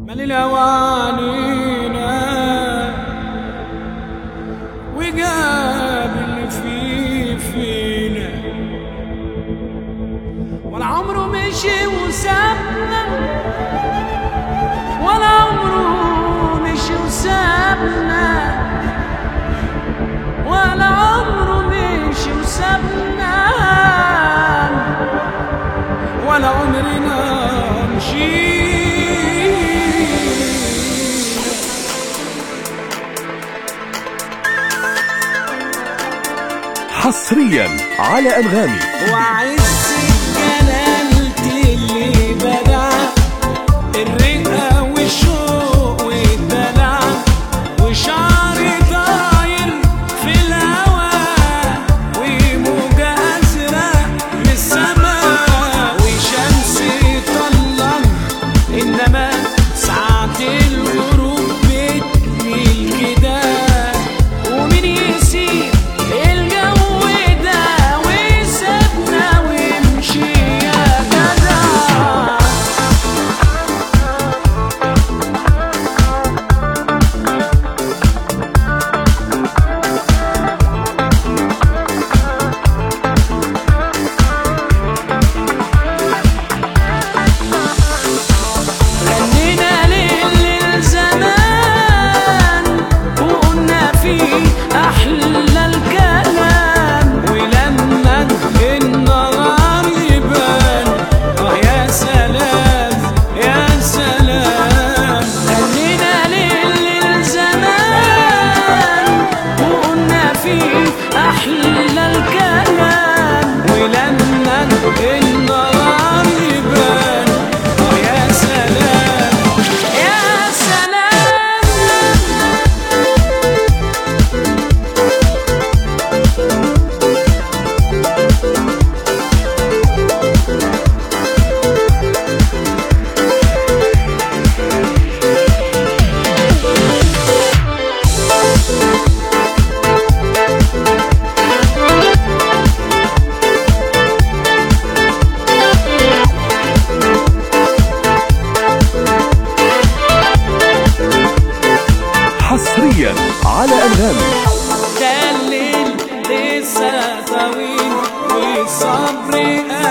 مال الأوانينا وقابل فينا ولا عمره مشي وسابنا، ولا عمره مشي وسابنا، ولا عمره مشي وسابنا، ولا عمرنا مشي. حصريا على أنغامي. وعز جلالتي اللي بدع الرقة والشوق والدلع وشعري طاير في الهوا وموجة أزرق من السما وشمس طلع، إنما ساعة الغروب بتميل كده ومين يسير أحلى الكلام ولما النهار يبان. يا سلام يا سلام. حصريا على أنغامي. ده الليل لسه طويل والصبر